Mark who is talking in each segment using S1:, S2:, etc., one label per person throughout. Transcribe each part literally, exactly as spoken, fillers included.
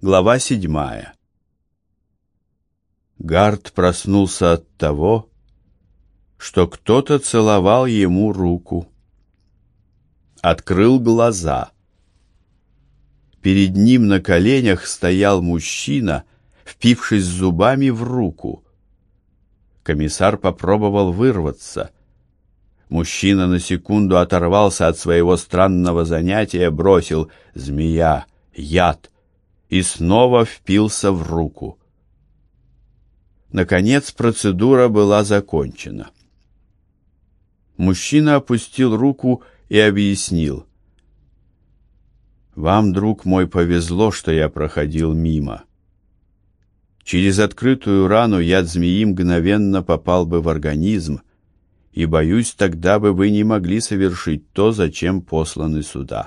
S1: Глава седьмая. Гард проснулся от того, что кто-то целовал ему руку. Открыл глаза. Перед ним на коленях стоял мужчина, впившись зубами в руку. Комиссар попробовал вырваться. Мужчина на секунду оторвался от своего странного занятия, бросил «Змея! Яд!» и снова впился в руку. Наконец процедура была закончена. Мужчина опустил руку и объяснил: «Вам, друг мой, повезло, что я проходил мимо. Через открытую рану яд змеи мгновенно попал бы в организм, и, боюсь, тогда бы вы не могли совершить то, зачем посланы сюда».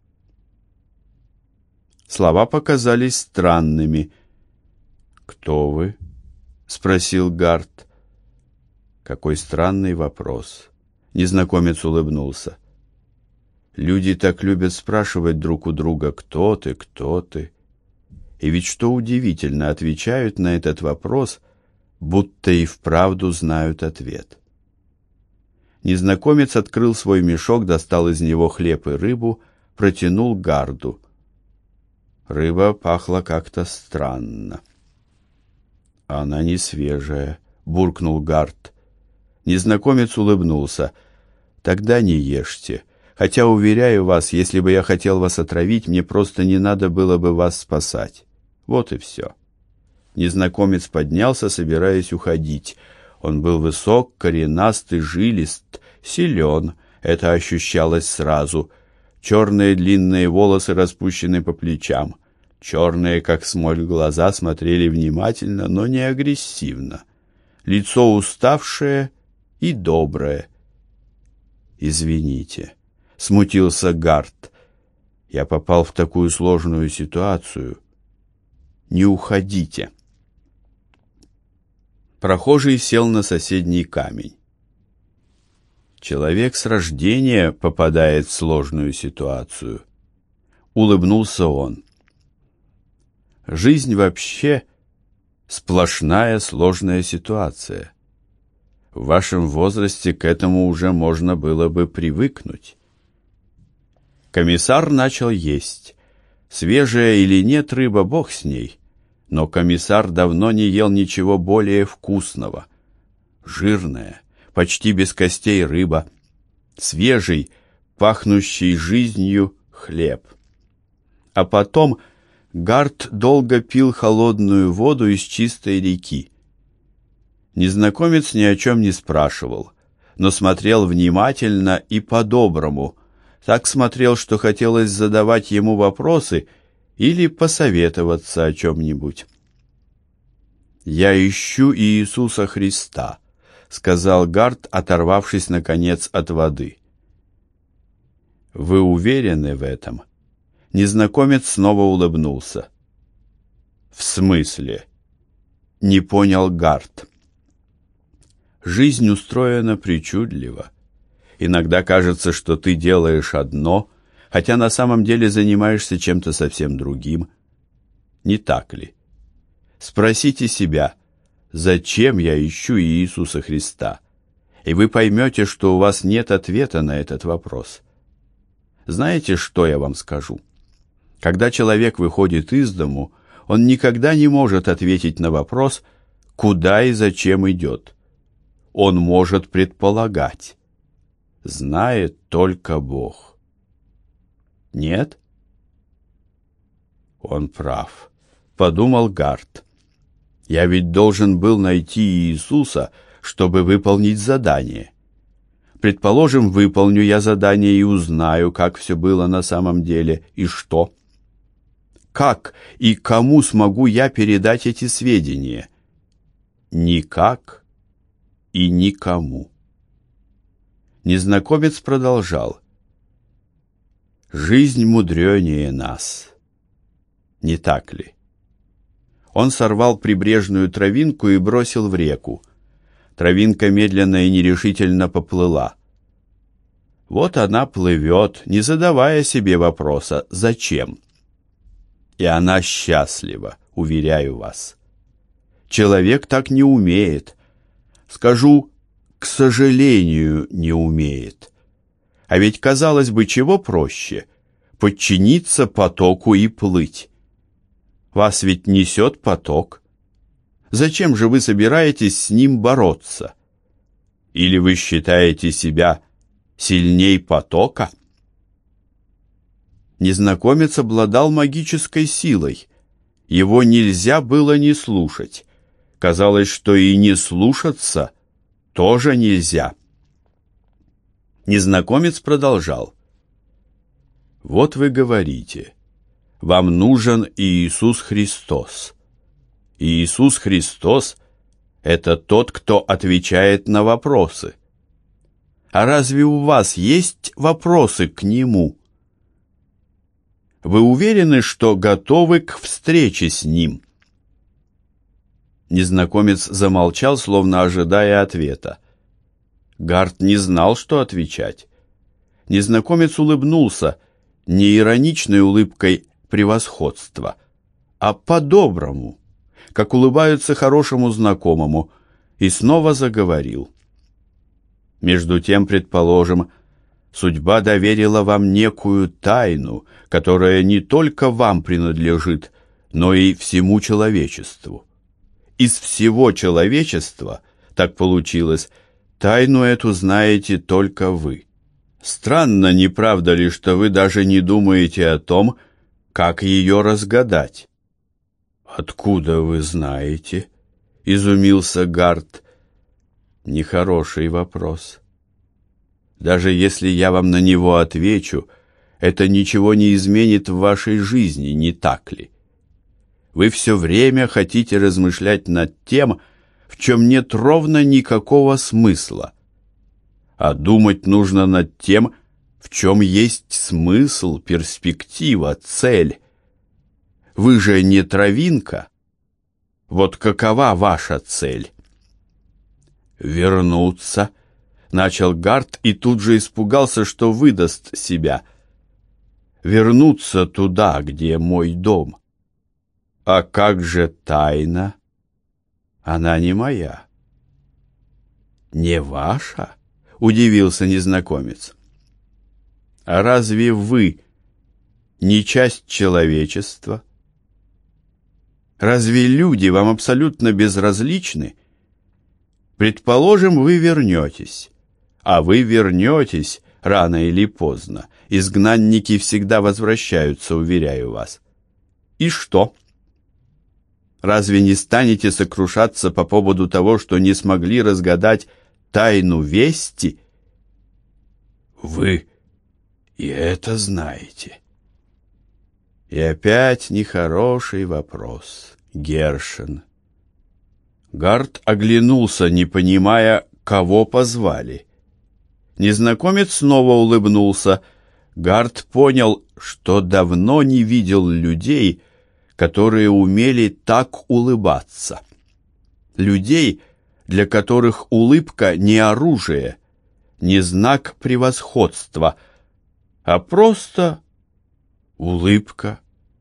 S1: Слова показались странными. «Кто вы?» — спросил Гард. Какой странный вопрос. Незнакомец улыбнулся. Люди так любят спрашивать друг у друга: «Кто ты? Кто ты?» И ведь что удивительно, отвечают на этот вопрос, будто и вправду знают ответ. Незнакомец открыл свой мешок, достал из него хлеб и рыбу, протянул Гарду. Рыба пахла как-то странно. «Она не свежая», — буркнул Гард. Незнакомец улыбнулся. «Тогда не ешьте. Хотя, уверяю вас, если бы я хотел вас отравить, мне просто не надо было бы вас спасать. Вот и все». Незнакомец поднялся, собираясь уходить. Он был высок, коренастый, жилист, силен. Это ощущалось сразу. Черные длинные волосы распущены по плечам. Черные, как смоль, глаза смотрели внимательно, но не агрессивно. Лицо уставшее и доброе. «Извините», — смутился Гард. «Я попал в такую сложную ситуацию. Не уходите». Прохожий сел на соседний камень. Человек с рождения попадает в сложную ситуацию. Улыбнулся он. Жизнь вообще сплошная сложная ситуация. В вашем возрасте к этому уже можно было бы привыкнуть. Комиссар начал есть. Свежая или нет рыба, бог с ней. Но комиссар давно не ел ничего более вкусного. Жирная, почти без костей рыба, свежий, пахнущий жизнью хлеб. А потом Гард долго пил холодную воду из чистой реки. Незнакомец ни о чем не спрашивал, но смотрел внимательно и по-доброму. Так смотрел, что хотелось задавать ему вопросы или посоветоваться о чем-нибудь. «Я ищу Иисуса Христа», — сказал Гард, оторвавшись, наконец, от воды. «Вы уверены в этом?» Незнакомец снова улыбнулся. «В смысле?» — не понял Гард. «Жизнь устроена причудливо. Иногда кажется, что ты делаешь одно, хотя на самом деле занимаешься чем-то совсем другим. Не так ли? Спросите себя, зачем я ищу Иисуса Христа, и вы поймете, что у вас нет ответа на этот вопрос. Знаете, что я вам скажу? Когда человек выходит из дому, он никогда не может ответить на вопрос, куда и зачем идет. Он может предполагать. Знает только Бог. Нет? Он прав, подумал Гард. Я ведь должен был найти Иисуса, чтобы выполнить задание. Предположим, выполню я задание и узнаю, как все было на самом деле, и что? Как и кому смогу я передать эти сведения? Никак и никому. Незнакомец продолжал. Жизнь мудренее нас. Не так ли? Он сорвал прибрежную травинку и бросил в реку. Травинка медленно и нерешительно поплыла. Вот она плывет, не задавая себе вопроса «зачем?». и она счастлива, уверяю вас. Человек так не умеет. Скажу, к сожалению, не умеет. А ведь, казалось бы, чего проще? Подчиниться потоку и плыть. Вас ведь несет поток. Зачем же вы собираетесь с ним бороться? Или вы считаете себя сильней потока? Незнакомец обладал магической силой. Его нельзя было не слушать. Казалось, что и не слушаться тоже нельзя. Незнакомец продолжал. Вот вы говорите, вам нужен Иисус Христос. Иисус Христос — это тот, кто отвечает на вопросы. А разве у вас есть вопросы к Нему? Вы уверены, что готовы к встрече с Ним? Незнакомец замолчал, словно ожидая ответа. Гард не знал, что отвечать. Незнакомец улыбнулся, не ироничной улыбкой превосходства, а по-доброму, как улыбаются хорошему знакомому, и снова заговорил. Между тем, предположим, судьба доверила вам некую тайну, которая не только вам принадлежит, но и всему человечеству. Из всего человечества, так получилось, тайну эту знаете только вы. Странно, не правда ли, что вы даже не думаете о том, как ее разгадать? «Откуда вы знаете?» — изумился Гард. «Нехороший вопрос. Даже если я вам на него отвечу, это ничего не изменит в вашей жизни, не так ли? Вы все время хотите размышлять над тем, в чем нет ровно никакого смысла. А думать нужно над тем, в чем есть смысл, перспектива, цель. Вы же не травинка. Вот какова ваша цель?» «Вернуться», — начал Гард и тут же испугался, что выдаст себя. «Вернуться туда, где мой дом. А как же тайна? Она не моя». «Не ваша?» — удивился незнакомец. «А разве вы не часть человечества? Разве люди вам абсолютно безразличны? Предположим, вы вернетесь. А вы вернетесь рано или поздно. Изгнанники всегда возвращаются, уверяю вас. И что? Разве не станете сокрушаться по поводу того, что не смогли разгадать тайну вести? Вы и это знаете. И опять нехороший вопрос, Гершен. Гард оглянулся, не понимая, кого позвали. Незнакомец снова улыбнулся. Гард понял, что давно не видел людей, которые умели так улыбаться. Людей, для которых улыбка не оружие, не знак превосходства, а просто улыбка.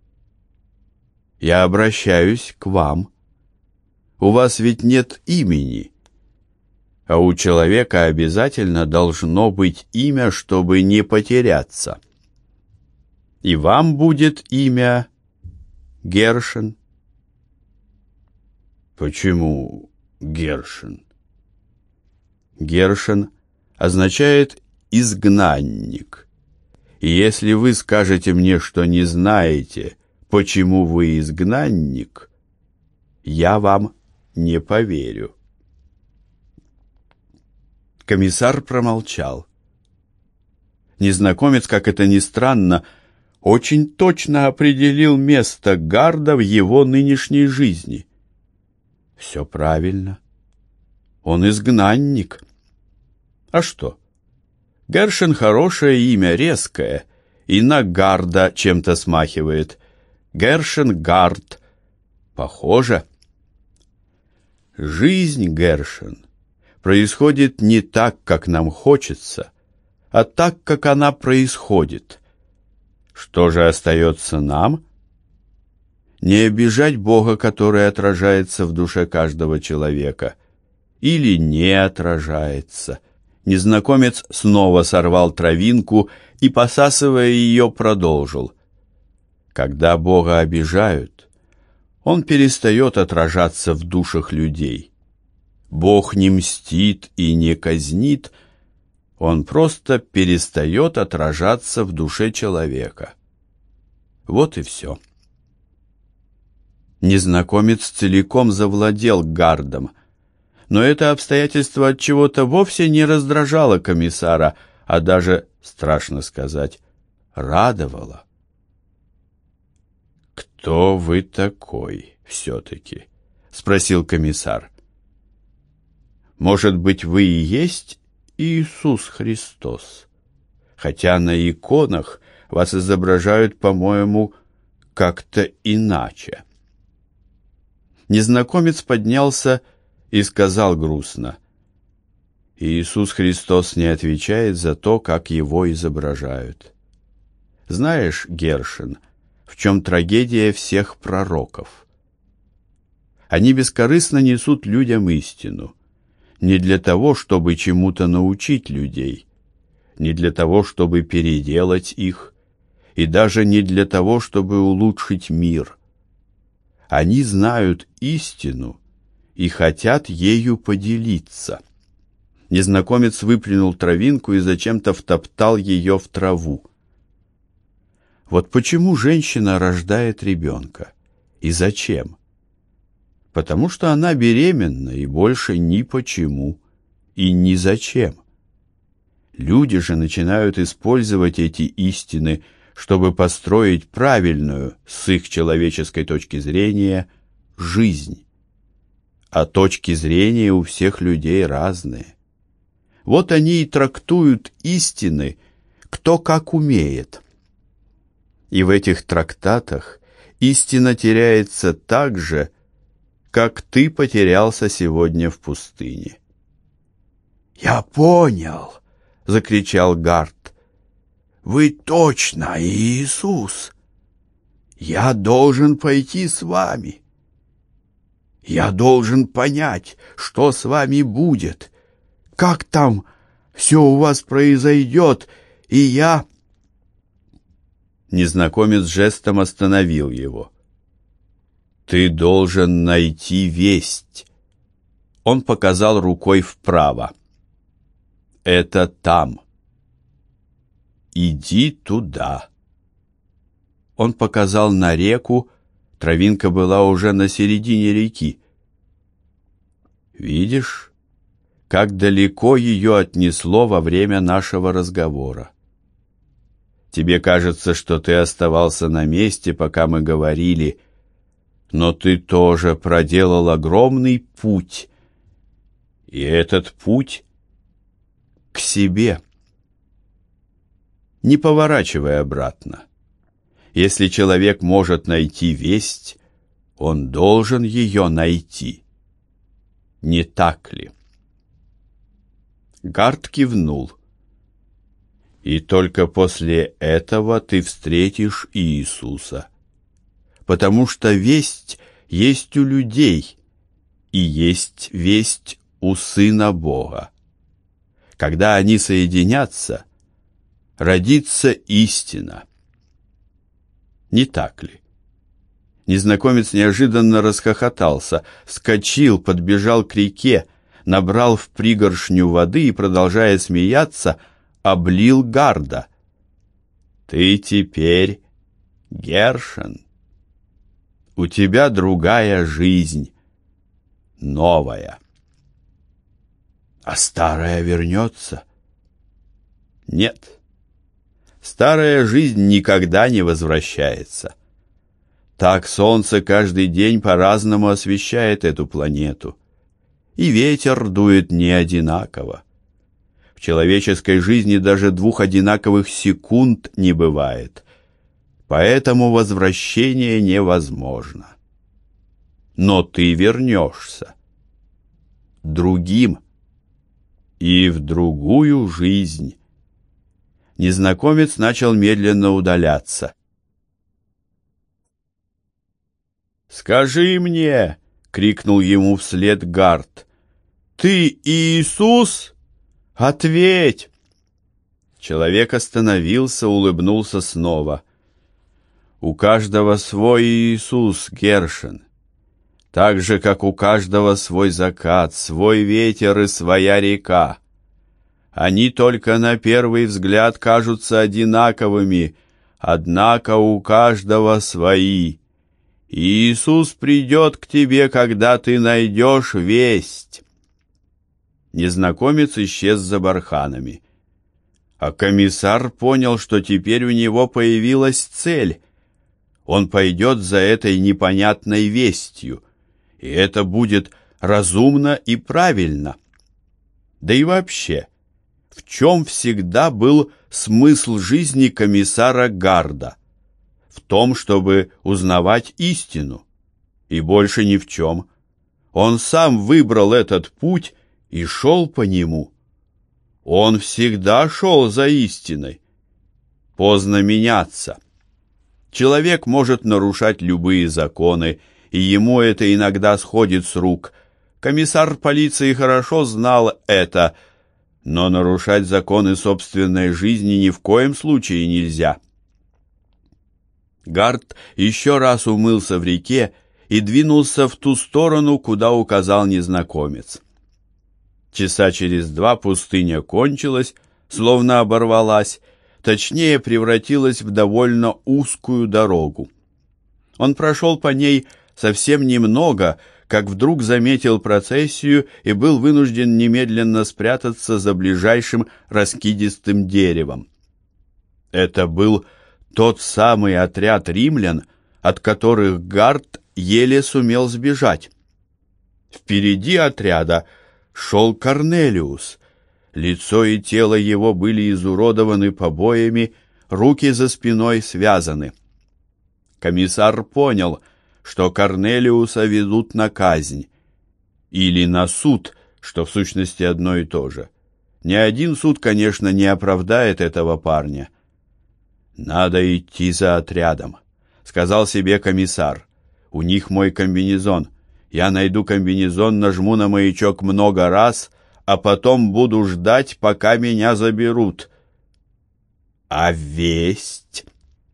S1: Я обращаюсь к вам. У вас ведь нет имени, а у человека обязательно должно быть имя, чтобы не потеряться. И вам будет имя Гершен. Почему Гершен? Гершен означает «изгнанник». И если вы скажете мне, что не знаете, почему вы изгнанник, я вам не поверю. Комиссар промолчал. Незнакомец, как это ни странно, очень точно определил место Гарда в его нынешней жизни. Все правильно. Он изгнанник. А что? Гершен хорошее имя, резкое, и на Гарда чем-то смахивает. Гершен Гард. Похоже. Жизнь, Гершен, происходит не так, как нам хочется, а так, как она происходит. Что же остается нам? не обижать Бога, который отражается в душе каждого человека, или не отражается. Незнакомец снова сорвал травинку и, посасывая ее, продолжил. Когда Бога обижают, Он перестает отражаться в душах людей. Бог не мстит и не казнит, Он просто перестает отражаться в душе человека. Вот и все. Незнакомец целиком завладел Гардом, но это обстоятельство от чего-то вовсе не раздражало комиссара, а даже, страшно сказать, радовало. «Кто вы такой все-таки?» — спросил комиссар. «Может быть, вы и есть Иисус Христос? Хотя на иконах вас изображают, по-моему, как-то иначе». Незнакомец поднялся и сказал грустно: «Иисус Христос не отвечает за то, как его изображают. Знаешь, Гершен, в чем трагедия всех пророков? Они бескорыстно несут людям истину, не для того, чтобы чему-то научить людей, не для того, чтобы переделать их, и даже не для того, чтобы улучшить мир. Они знают истину и хотят ею поделиться». Незнакомец выплюнул травинку и зачем-то втоптал ее в траву. Вот почему женщина рождает ребенка? И зачем? Потому что она беременна, и больше ни почему, и ни зачем. Люди же начинают использовать эти истины, чтобы построить правильную, с их человеческой точки зрения, жизнь. А точки зрения у всех людей разные. Вот они и трактуют истины, кто как умеет. И в этих трактатах истина теряется так же, как ты потерялся сегодня в пустыне. «Я понял!» — закричал Гард. «Вы точно Иисус! Я должен пойти с вами. Я должен понять, что с вами будет, как там все у вас произойдет, и я...» Незнакомец жестом остановил его. «Ты должен найти весть». Он показал рукой вправо. «Это там. Иди туда». Он показал на реку, травинка была уже на середине реки. «Видишь, как далеко ее отнесло во время нашего разговора? Тебе кажется, что ты оставался на месте, пока мы говорили, но ты тоже проделал огромный путь. И этот путь к себе. Не поворачивай обратно. Если человек может найти весть, он должен ее найти. Не так ли?» Гард кивнул. «И только после этого ты встретишь Иисуса. Потому что весть есть у людей, и есть весть у Сына Бога. Когда они соединятся, родится истина. Не так ли?» Незнакомец неожиданно расхохотался, вскочил, подбежал к реке, набрал в пригоршню воды и, продолжая смеяться, облил Гарда. «Ты теперь Гершен. У тебя другая жизнь, новая». «А старая вернется?» «Нет. Старая жизнь никогда не возвращается. Так солнце каждый день по-разному освещает эту планету, и ветер дует не одинаково. В человеческой жизни даже двух одинаковых секунд не бывает, поэтому возвращение невозможно. Но ты вернешься. Другим и в другую жизнь». Незнакомец начал медленно удаляться. «Скажи мне!» — крикнул ему вслед Гард. «Ты Иисус? Ответь!» Человек остановился, улыбнулся снова. «У каждого свой Иисус, Гершен, так же, как у каждого свой закат, свой ветер и своя река. Они только на первый взгляд кажутся одинаковыми, однако у каждого свои. И Иисус придет к тебе, когда ты найдешь весть». Незнакомец исчез за барханами. А комиссар понял, что теперь у него появилась цель. Он пойдет за этой непонятной вестью, и это будет разумно и правильно. Да и вообще, в чем всегда был смысл жизни комиссара Гарда? В том, чтобы узнавать истину, и больше ни в чем. Он сам выбрал этот путь и шел по нему. Он всегда шел за истиной. Поздно меняться. Человек может нарушать любые законы, и ему это иногда сходит с рук. Комиссар полиции хорошо знал это, но нарушать законы собственной жизни ни в коем случае нельзя. Гард еще раз умылся в реке и двинулся в ту сторону, куда указал незнакомец. Часа через два пустыня кончилась, словно оборвалась, точнее превратилась в довольно узкую дорогу. Он прошел по ней совсем немного, как вдруг заметил процессию и был вынужден немедленно спрятаться за ближайшим раскидистым деревом. Это был тот самый отряд римлян, от которых Гард еле сумел сбежать. Впереди отряда шел Корнелиус. Лицо и тело его были изуродованы побоями, руки за спиной связаны. Комиссар понял, что Корнелиуса ведут на казнь. Или на суд, что в сущности одно и то же. Ни один суд, конечно, не оправдает этого парня. «Надо идти за отрядом», — сказал себе комиссар. «У них мой комбинезон. Я найду комбинезон, нажму на маячок много раз, а потом буду ждать, пока меня заберут». А весть?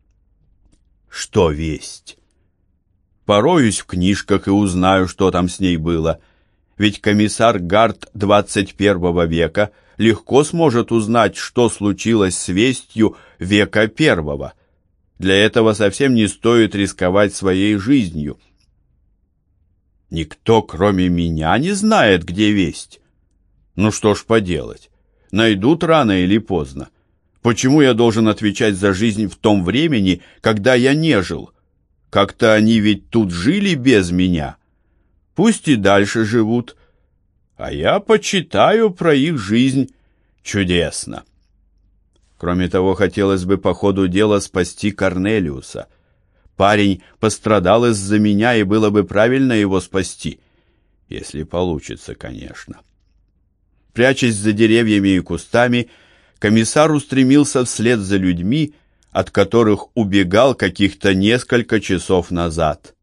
S1: Что весть? Пороюсь в книжках и узнаю, что там с ней было. Ведь комиссар Гард двадцать первого века легко сможет узнать, что случилось с вестью века первого. Для этого совсем не стоит рисковать своей жизнью. Никто, кроме меня, не знает, где весть. Ну что ж поделать, найдут рано или поздно. Почему я должен отвечать за жизнь в том времени, когда я не жил? Как-то они ведь тут жили без меня. Пусть и дальше живут, а я почитаю про их жизнь. Чудесно. Кроме того, хотелось бы по ходу дела спасти Корнелиуса. Парень пострадал из-за меня, и было бы правильно его спасти. Если получится, конечно. Прячась за деревьями и кустами, комиссар устремился вслед за людьми, от которых убегал каких-то несколько часов назад.